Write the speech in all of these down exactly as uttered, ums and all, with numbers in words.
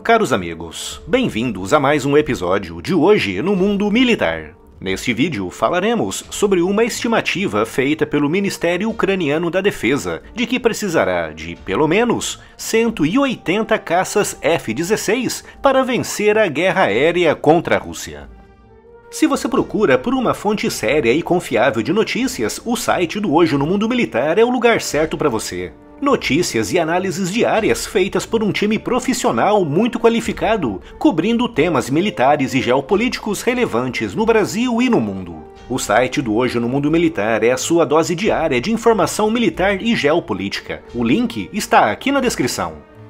Caros amigos, bem-vindos a mais um episódio de Hoje no Mundo Militar. Neste vídeo falaremos sobre uma estimativa feita pelo Ministério Ucraniano da Defesa de que precisará de, pelo menos, cento e oitenta caças F dezesseis para vencer a guerra aérea contra a Rússia. Se você procura por uma fonte séria e confiável de notícias, o site do Hoje no Mundo Militar é o lugar certo para você. Notícias e análises diárias feitas por um time profissional muito qualificado, cobrindo temas militares e geopolíticos relevantes no Brasil e no mundo. O site do Hoje no Mundo Militar é a sua dose diária de informação militar e geopolítica. O link está aqui na descrição.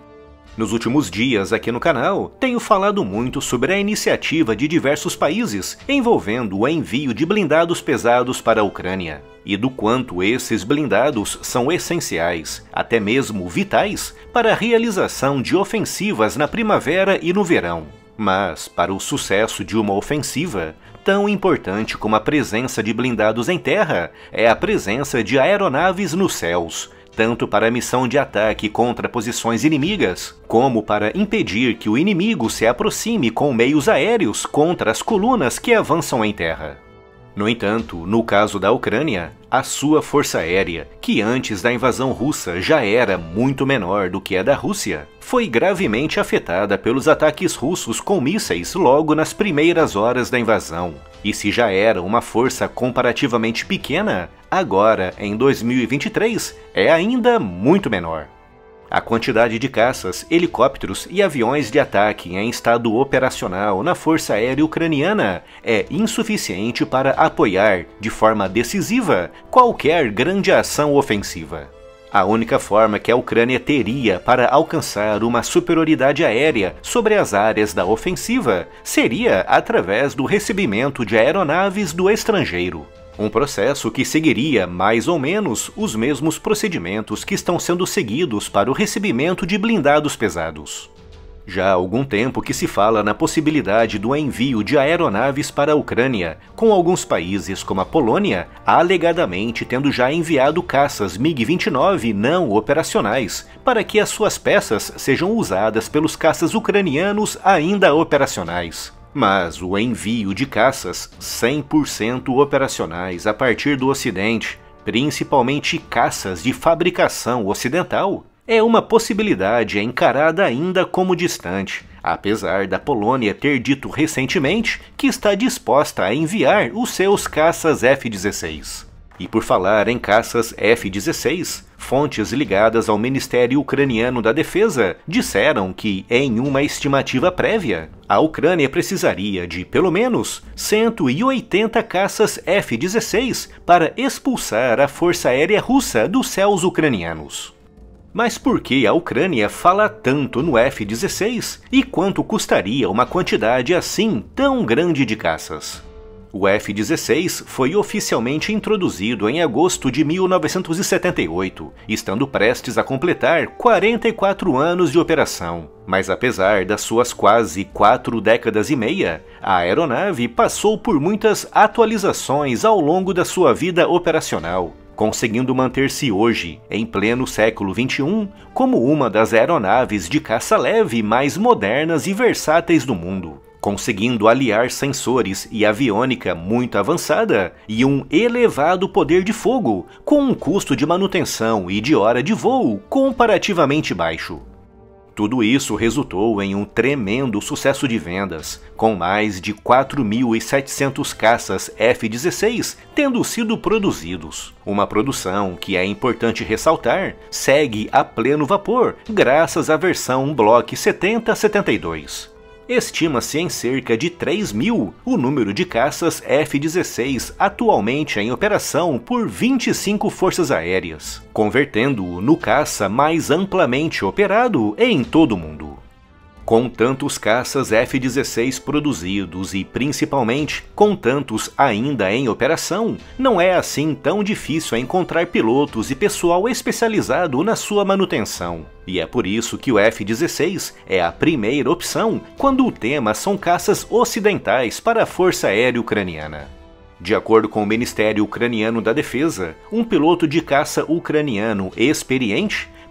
Nos últimos dias aqui no canal, tenho falado muito sobre a iniciativa de diversos países envolvendo o envio de blindados pesados para a Ucrânia, e do quanto esses blindados são essenciais, até mesmo vitais, para a realização de ofensivas na primavera e no verão. Mas, para o sucesso de uma ofensiva, tão importante como a presença de blindados em terra é a presença de aeronaves nos céus, tanto para a missão de ataque contra posições inimigas, como para impedir que o inimigo se aproxime com meios aéreos contra as colunas que avançam em terra. No entanto, no caso da Ucrânia, a sua força aérea, que antes da invasão russa já era muito menor do que a da Rússia, foi gravemente afetada pelos ataques russos com mísseis logo nas primeiras horas da invasão. E se já era uma força comparativamente pequena, agora, em dois mil e vinte e três, é ainda muito menor. A quantidade de caças, helicópteros e aviões de ataque em estado operacional na Força Aérea Ucraniana é insuficiente para apoiar, de forma decisiva, qualquer grande ação ofensiva. A única forma que a Ucrânia teria para alcançar uma superioridade aérea sobre as áreas da ofensiva seria através do recebimento de aeronaves do estrangeiro. Um processo que seguiria mais ou menos os mesmos procedimentos que estão sendo seguidos para o recebimento de blindados pesados. Já há algum tempo que se fala na possibilidade do envio de aeronaves para a Ucrânia, com alguns países como a Polônia alegadamente tendo já enviado caças MiG vinte e nove não operacionais para que as suas peças sejam usadas pelos caças ucranianos ainda operacionais. Mas o envio de caças cem por cento operacionais a partir do Ocidente, principalmente caças de fabricação ocidental, é uma possibilidade encarada ainda como distante, apesar da Polônia ter dito recentemente que está disposta a enviar os seus caças F dezesseis. E por falar em caças F dezesseis, fontes ligadas ao Ministério Ucraniano da Defesa disseram que, em uma estimativa prévia, a Ucrânia precisaria de, pelo menos, cento e oitenta caças F dezesseis para expulsar a Força Aérea Russa dos céus ucranianos. Mas por que a Ucrânia fala tanto no F dezesseis e quanto custaria uma quantidade assim tão grande de caças? O F dezesseis foi oficialmente introduzido em agosto de mil novecentos e setenta e oito, estando prestes a completar quarenta e quatro anos de operação. Mas apesar das suas quase quatro décadas e meia, a aeronave passou por muitas atualizações ao longo da sua vida operacional, conseguindo manter-se hoje, em pleno século vinte e um, como uma das aeronaves de caça leve mais modernas e versáteis do mundo, conseguindo aliar sensores e aviônica muito avançada e um elevado poder de fogo, com um custo de manutenção e de hora de voo comparativamente baixo. Tudo isso resultou em um tremendo sucesso de vendas, com mais de quatro mil e setecentos caças F dezesseis tendo sido produzidos. Uma produção que, é importante ressaltar, segue a pleno vapor, graças à versão Block setenta setenta e dois. Estima-se em cerca de três mil o número de caças F dezesseis atualmente em operação por vinte e cinco forças aéreas, convertendo-o no caça mais amplamente operado em todo o mundo. Com tantos caças F dezesseis produzidos e, principalmente, com tantos ainda em operação, não é assim tão difícil encontrar pilotos e pessoal especializado na sua manutenção. E é por isso que o F dezesseis é a primeira opção quando o tema são caças ocidentais para a Força Aérea Ucraniana. De acordo com o Ministério Ucraniano da Defesa, um piloto de caça ucraniano experiente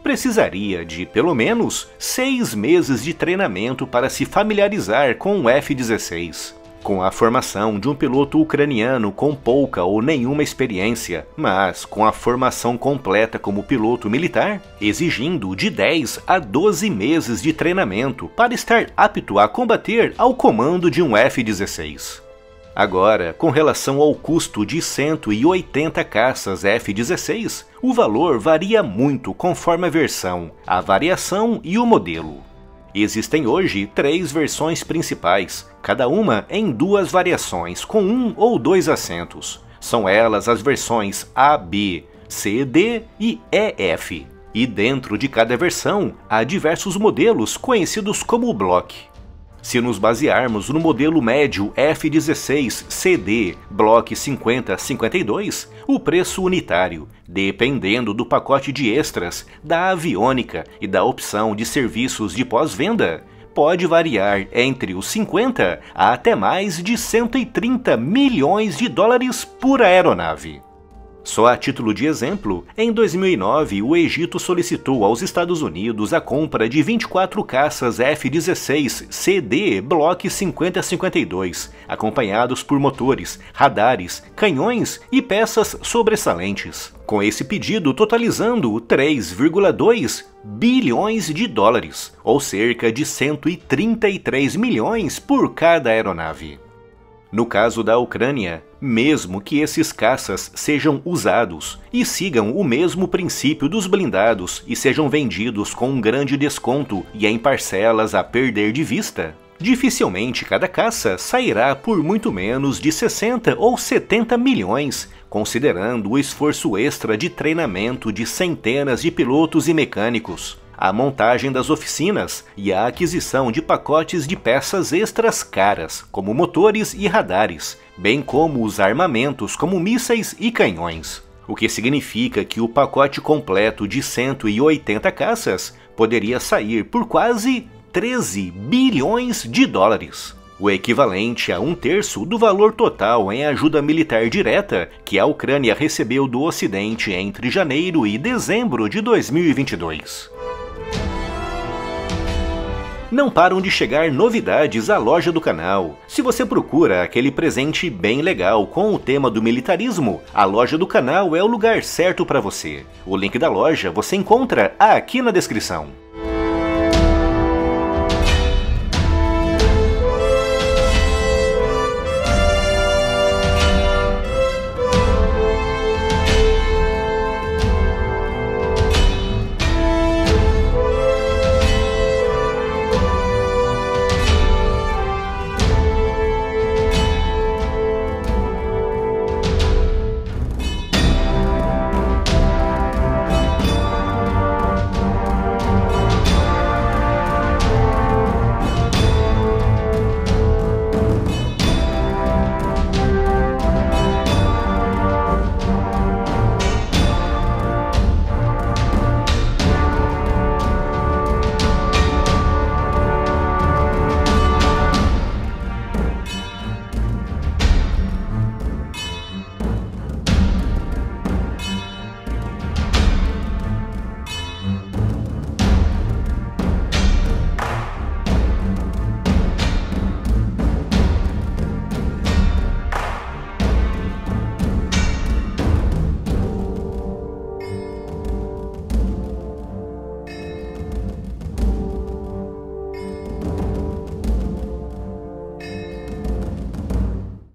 precisaria de pelo menos seis meses de treinamento para se familiarizar com o F dezesseis. Com a formação de um piloto ucraniano com pouca ou nenhuma experiência, mas com a formação completa como piloto militar, exigindo de dez a doze meses de treinamento para estar apto a combater ao comando de um F dezesseis. Agora, com relação ao custo de cento e oitenta caças F dezesseis, o valor varia muito conforme a versão, a variação e o modelo. Existem hoje três versões principais, cada uma em duas variações, com um ou dois assentos. São elas as versões A, B, C, D e E, F. E dentro de cada versão, há diversos modelos conhecidos como Block. Se nos basearmos no modelo médio F dezesseis C D Block cinquenta cinquenta e dois, o preço unitário, dependendo do pacote de extras, da aviônica e da opção de serviços de pós-venda, pode variar entre os cinquenta a até mais de cento e trinta milhões de dólares por aeronave. Só a título de exemplo, em dois mil e nove o Egito solicitou aos Estados Unidos a compra de vinte e quatro caças F dezesseis C D Block cinquenta cinquenta e dois, acompanhados por motores, radares, canhões e peças sobressalentes, com esse pedido totalizando três vírgula dois bilhões de dólares, ou cerca de cento e trinta e três milhões por cada aeronave. No caso da Ucrânia, mesmo que esses caças sejam usados e sigam o mesmo princípio dos blindados e sejam vendidos com um grande desconto e em parcelas a perder de vista, dificilmente cada caça sairá por muito menos de sessenta ou setenta milhões, considerando o esforço extra de treinamento de centenas de pilotos e mecânicos, a montagem das oficinas e a aquisição de pacotes de peças extras caras, como motores e radares, bem como os armamentos como mísseis e canhões. O que significa que o pacote completo de cento e oitenta caças poderia sair por quase treze bilhões de dólares, o equivalente a um terço do valor total em ajuda militar direta que a Ucrânia recebeu do Ocidente entre janeiro e dezembro de dois mil e vinte e dois. Não param de chegar novidades à loja do canal. Se você procura aquele presente bem legal com o tema do militarismo, a loja do canal é o lugar certo para você. O link da loja você encontra aqui na descrição.